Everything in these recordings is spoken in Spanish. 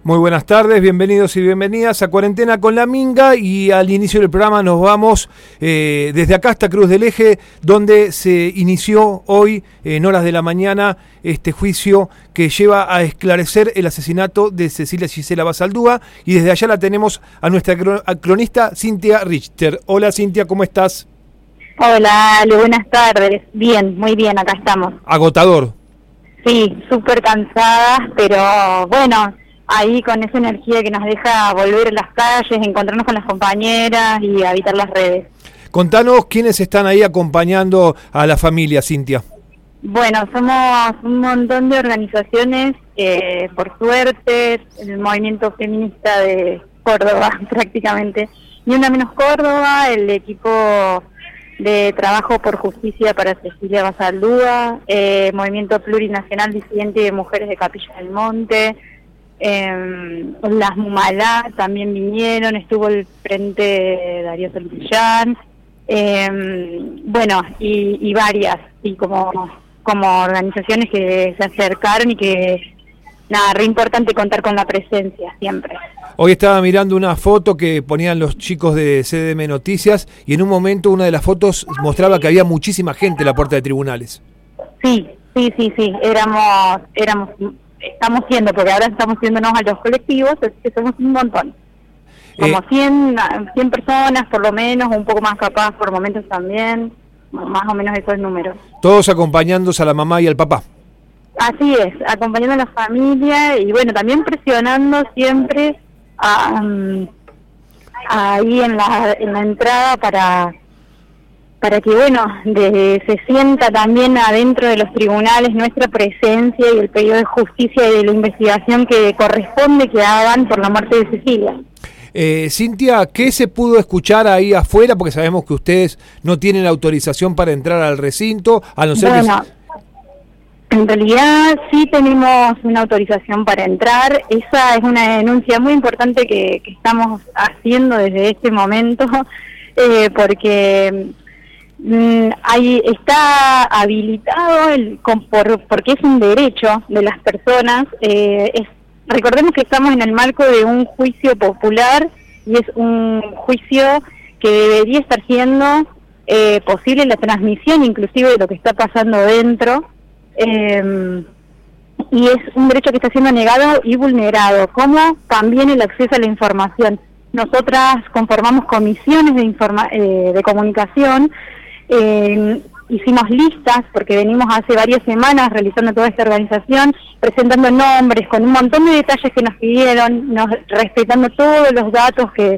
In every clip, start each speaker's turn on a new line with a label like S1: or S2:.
S1: Muy buenas tardes, bienvenidos y bienvenidas a Cuarentena con la Minga, y al inicio del programa nos vamos desde acá hasta Cruz del Eje, donde se inició hoy en horas de la mañana este juicio que lleva a esclarecer el asesinato de Cecilia Gisela Basaldúa, y desde allá la tenemos a nuestra cronista Cintia Richter. Hola Cintia, ¿cómo estás?
S2: Hola, Ale, buenas tardes. Bien, muy bien, acá estamos.
S1: Agotador.
S2: Sí, súper cansadas, pero bueno, ahí con esa energía que nos deja volver a las calles, encontrarnos con las compañeras y habitar las redes.
S1: Contanos quiénes están ahí acompañando a la familia, Cintia.
S2: Bueno, somos un montón de organizaciones, por suerte, el movimiento feminista de Córdoba prácticamente, Ni Una Menos Córdoba, el equipo de Trabajo por Justicia para Cecilia Basaldúa, Movimiento Plurinacional Disidente de Mujeres de Capilla del Monte, las Mumalá también vinieron, estuvo el Frente Darío Santillán, bueno, y varias, y como organizaciones que se acercaron y que, nada, re importante contar con la presencia siempre.
S1: Hoy estaba mirando una foto que ponían los chicos de CDM Noticias, y en un momento una de las fotos mostraba que había muchísima gente en la puerta de tribunales. Sí,
S2: estamos siendo, porque ahora estamos yéndonos a los colectivos, es que somos un montón. Como 100 personas por lo menos, un poco más capaz por momentos también, más o menos esos números.
S1: Todos acompañándose a la mamá y al papá.
S2: Así es, acompañando a la familia y bueno, también presionando siempre ahí en la entrada para que bueno, se sienta también adentro de los tribunales nuestra presencia y el pedido de justicia y de la investigación que corresponde que hagan por la muerte de Cecilia.
S1: Cintia, ¿qué se pudo escuchar ahí afuera? Porque sabemos que ustedes no tienen autorización para entrar al recinto, a no ser
S2: En realidad sí tenemos una autorización para entrar. Esa es una denuncia muy importante que estamos haciendo desde este momento, porque ahí está habilitado porque es un derecho de las personas. Recordemos que estamos en el marco de un juicio popular y es un juicio que debería estar siendo posible la transmisión inclusive de lo que está pasando dentro, y es un derecho que está siendo negado y vulnerado, como también el acceso a la información. Nosotras conformamos comisiones de comunicación, hicimos listas, porque venimos hace varias semanas realizando toda esta organización, presentando nombres, con un montón de detalles que nos pidieron, respetando todos los datos que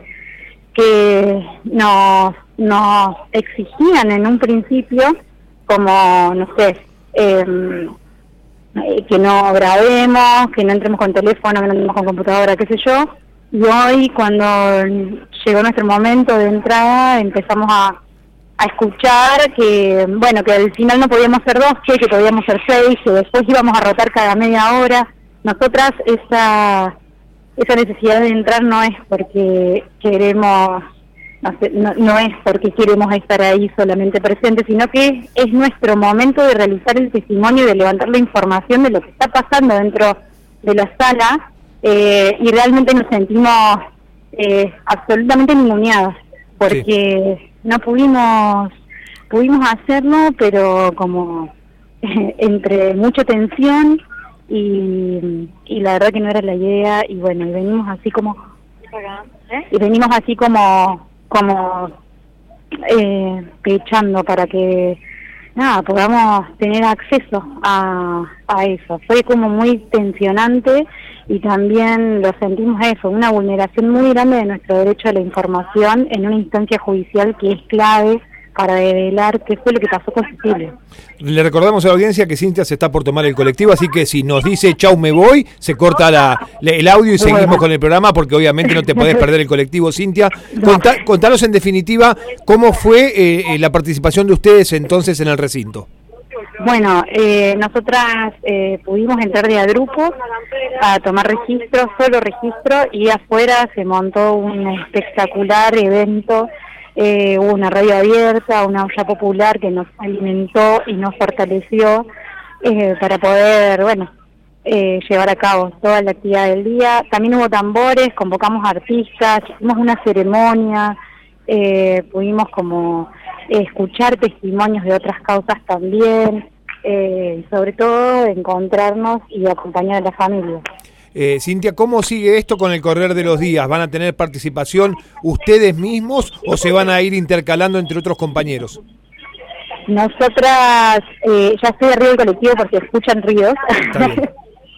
S2: nos exigían en un principio, como, no sé, que no grabemos, que no entremos con teléfono, que no entremos con computadora, qué sé yo. Y hoy, cuando llegó nuestro momento de entrada, empezamos a escuchar que, bueno, que al final no podíamos ser 12, que podíamos ser 6, que después íbamos a rotar cada media hora. Nosotras esa necesidad de entrar no es porque queremos, no es porque queremos estar ahí solamente presentes, sino que es nuestro momento de realizar el testimonio y de levantar la información de lo que está pasando dentro de la sala, y realmente nos sentimos absolutamente ninguneadas, porque sí, no pudimos hacerlo, pero como entre mucha tensión y la verdad que no era la idea, y bueno, y venimos así como pechando para que nada, podamos tener acceso a eso. Fue como muy tensionante y también lo sentimos eso, una vulneración muy grande de nuestro derecho a la información en una instancia judicial que es clave para develar qué fue lo que pasó con Cecilia.
S1: Le recordamos a la audiencia que Cintia se está por tomar el colectivo, así que si nos dice chau me voy, se corta el audio y seguimos con el programa, porque obviamente no te podés perder el colectivo, Cintia. Contanos en definitiva cómo fue la participación de ustedes entonces en el recinto.
S2: Bueno, nosotras pudimos entrar de a grupos a tomar registro, solo registro, y afuera se montó un espectacular evento. Hubo una radio abierta, una olla popular que nos alimentó y nos fortaleció para poder, bueno, llevar a cabo toda la actividad del día. También hubo tambores, convocamos artistas, hicimos una ceremonia, pudimos como escuchar testimonios de otras causas también, sobre todo encontrarnos y acompañar a la familia.
S1: Cintia, ¿cómo sigue esto con el correr de los días? ¿Van a tener participación ustedes mismos o se van a ir intercalando entre otros compañeros?
S2: Nosotras, ya estoy arriba del colectivo porque escuchan ruidos.
S1: Está bien.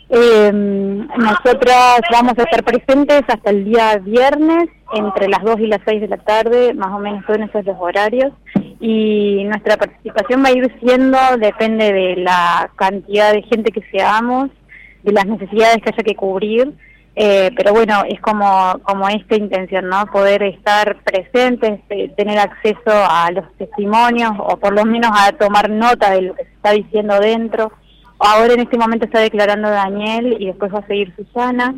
S2: Nosotras vamos a estar presentes hasta el día viernes, entre las 2 y las 6 de la tarde, más o menos son esos los horarios, y nuestra participación va a ir siendo, depende de la cantidad de gente que seamos, de las necesidades que haya que cubrir, pero bueno, es como esta intención, ¿no? Poder estar presentes, tener acceso a los testimonios, o por lo menos a tomar nota de lo que se está diciendo dentro. Ahora en este momento está declarando Daniel y después va a seguir Susana.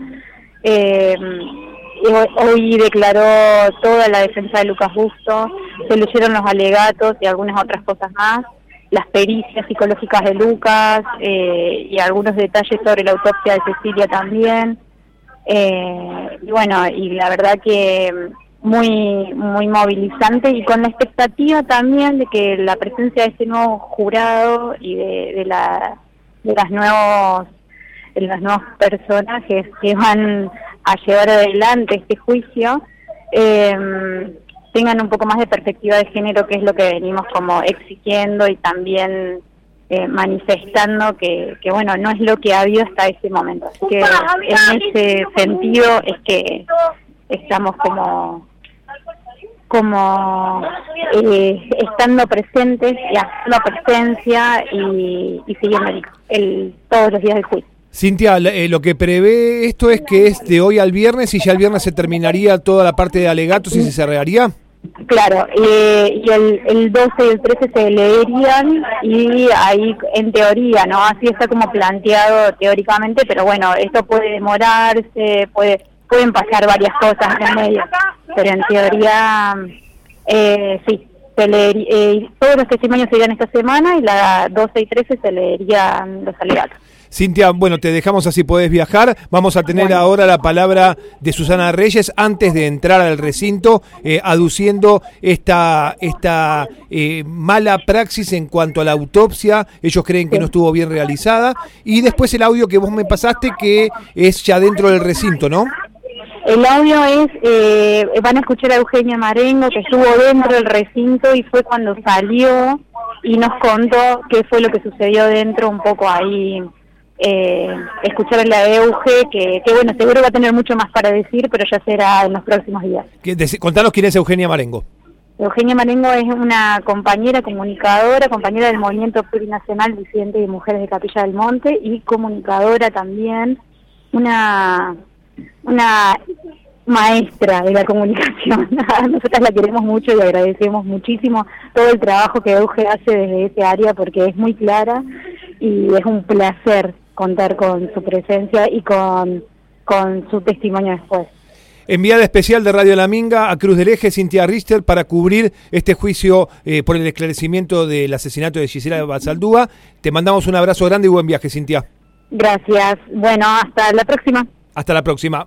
S2: Hoy declaró toda la defensa de Lucas Busto, se leyeron los alegatos y algunas otras cosas más, las pericias psicológicas de Lucas y algunos detalles sobre la autopsia de Cecilia también. Y bueno, y la verdad que muy movilizante y con la expectativa también de que la presencia de este nuevo jurado y de las nuevas personajes que van a llevar adelante este juicio tengan un poco más de perspectiva de género, que es lo que venimos como exigiendo y también manifestando que bueno, no es lo que ha habido hasta ese momento. Así que en ese sentido es que estamos como estando presentes y haciendo presencia y siguiendo todos los días del juicio.
S1: Cintia, lo que prevé esto es que es de hoy al viernes y ya el viernes se terminaría toda la parte de alegatos y se cerraría.
S2: Claro, y el 12 y el 13 se leerían y ahí en teoría, ¿no? Así está como planteado teóricamente, pero bueno, esto puede demorarse, pueden pasar varias cosas en medio, pero en teoría sí, todos los testimonios se irían esta semana y la 12 y 13 se leerían los alegatos.
S1: Cintia, bueno, te dejamos así, podés viajar. Vamos a tener ahora la palabra de Susana Reyes antes de entrar al recinto, aduciendo esta mala praxis en cuanto a la autopsia. Ellos creen que no estuvo bien realizada. Y después el audio que vos me pasaste, que es ya dentro del recinto, ¿no?
S2: El audio van a escuchar a Eugenia Marengo, que estuvo dentro del recinto y fue cuando salió y nos contó qué fue lo que sucedió dentro, un poco ahí. Escucharle a Euge, que bueno, seguro va a tener mucho más para decir, pero ya será en los próximos días.
S1: Contanos quién es Eugenia Marengo.
S2: Eugenia Marengo es una compañera comunicadora, compañera del Movimiento Plurinacional Disidente de Mujeres de Capilla del Monte y comunicadora también, una maestra de la comunicación. Nosotras la queremos mucho y agradecemos muchísimo todo el trabajo que Euge hace desde ese área, porque es muy clara y es un placer contar con su presencia y con su testimonio después.
S1: Enviada especial de Radio La Minga a Cruz del Eje, Cintia Richter, para cubrir este juicio por el esclarecimiento del asesinato de Gisela Basaldúa. Te mandamos un abrazo grande y buen viaje, Cintia.
S2: Gracias. Bueno, hasta la próxima.
S1: Hasta la próxima.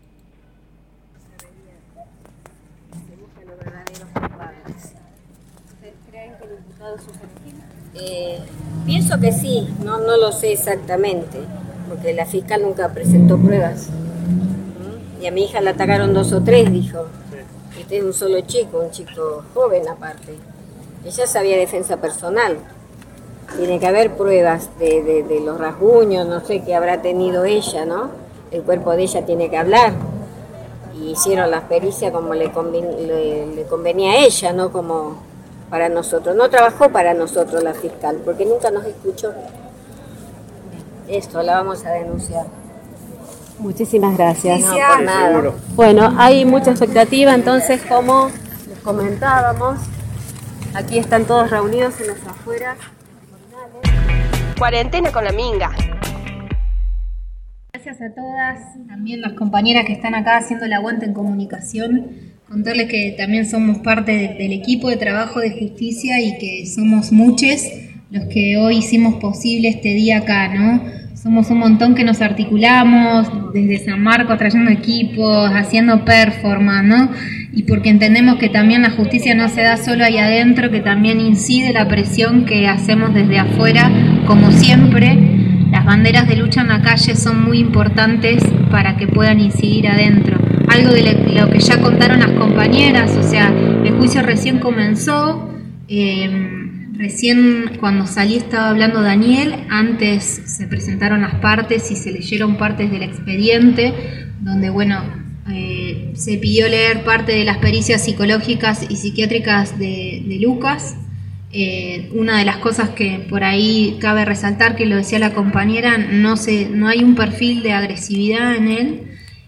S3: Pienso que sí, no lo sé exactamente, porque la fiscal nunca presentó pruebas. Y a mi hija la atacaron 2 o 3, dijo. Este es un solo chico, un chico joven aparte. Ella sabía defensa personal. Tiene que haber pruebas de los rasguños, no sé qué habrá tenido ella, ¿no? El cuerpo de ella tiene que hablar. Y hicieron las pericias como le convenía a ella, no como para nosotros. No trabajó para nosotros la fiscal, porque nunca nos escuchó. Esto la vamos a denunciar.
S4: Muchísimas gracias.
S3: No, por nada.
S1: Seguro.
S4: Bueno, hay mucha expectativa, entonces, como les comentábamos, aquí están todos reunidos en las afueras.
S5: Cuarentena con la Minga.
S6: Gracias a todas, también las compañeras que están acá haciendo el aguante en comunicación. Contarles que también somos parte del equipo de trabajo de justicia y que somos muchos los que hoy hicimos posible este día acá, ¿no? somos un montón que nos articulamos desde San Marcos, trayendo equipos, haciendo performance, ¿no? Y porque entendemos que también la justicia no se da solo ahí adentro, que también incide la presión que hacemos desde afuera, como siempre. Las banderas de lucha en la calle son muy importantes para que puedan incidir adentro. Algo de lo que ya contaron las compañeras, o sea, el juicio recién comenzó, recién cuando salí estaba hablando Daniel, antes se presentaron las partes y se leyeron partes del expediente, donde se pidió leer parte de las pericias psicológicas y psiquiátricas de Lucas. Una de las cosas que por ahí cabe resaltar, que lo decía la compañera, no hay un perfil de agresividad en él,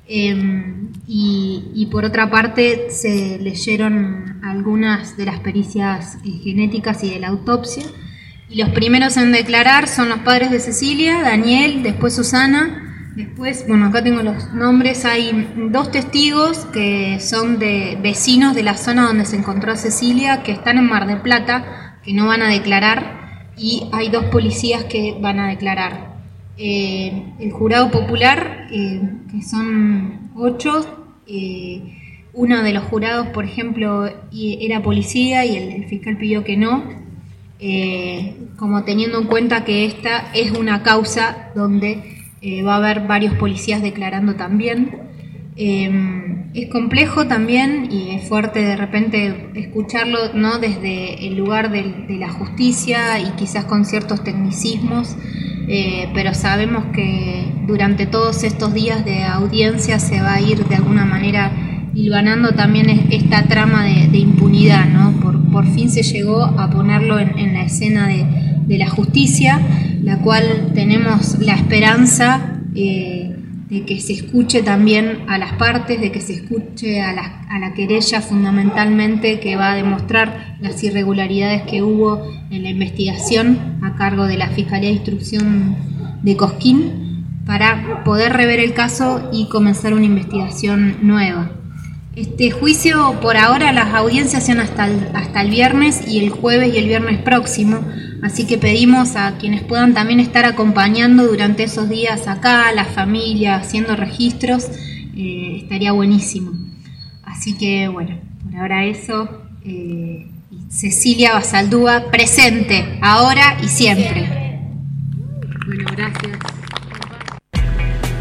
S6: y por otra parte se leyeron algunas de las pericias genéticas y de la autopsia, y los primeros en declarar son los padres de Cecilia, Daniel, después Susana. Después, acá tengo los nombres, hay 2 testigos que son de vecinos de la zona donde se encontró a Cecilia, que están en Mar del Plata, que no van a declarar, y hay 2 policías que van a declarar. El jurado popular, que son 8, uno de los jurados, por ejemplo, era policía y el fiscal pidió que no, como teniendo en cuenta que esta es una causa donde va a haber varios policías declarando también. Es complejo también y es fuerte de repente escucharlo, ¿no?, desde el lugar de la justicia y quizás con ciertos tecnicismos, pero sabemos que durante todos estos días de audiencia se va a ir de alguna manera hilvanando también esta trama de impunidad, ¿no? Por fin se llegó a ponerlo en la escena de la justicia, la cual tenemos la esperanza de que se escuche también a las partes, de que se escuche a la querella fundamentalmente, que va a demostrar las irregularidades que hubo en la investigación a cargo de la Fiscalía de Instrucción de Cosquín, para poder rever el caso y comenzar una investigación nueva. Este juicio, por ahora, las audiencias son hasta el viernes y el jueves y el viernes próximo, así que pedimos a quienes puedan también estar acompañando durante esos días acá, la familia, haciendo registros, estaría buenísimo. Así que, por ahora eso. Cecilia Basaldúa, presente, ahora y siempre.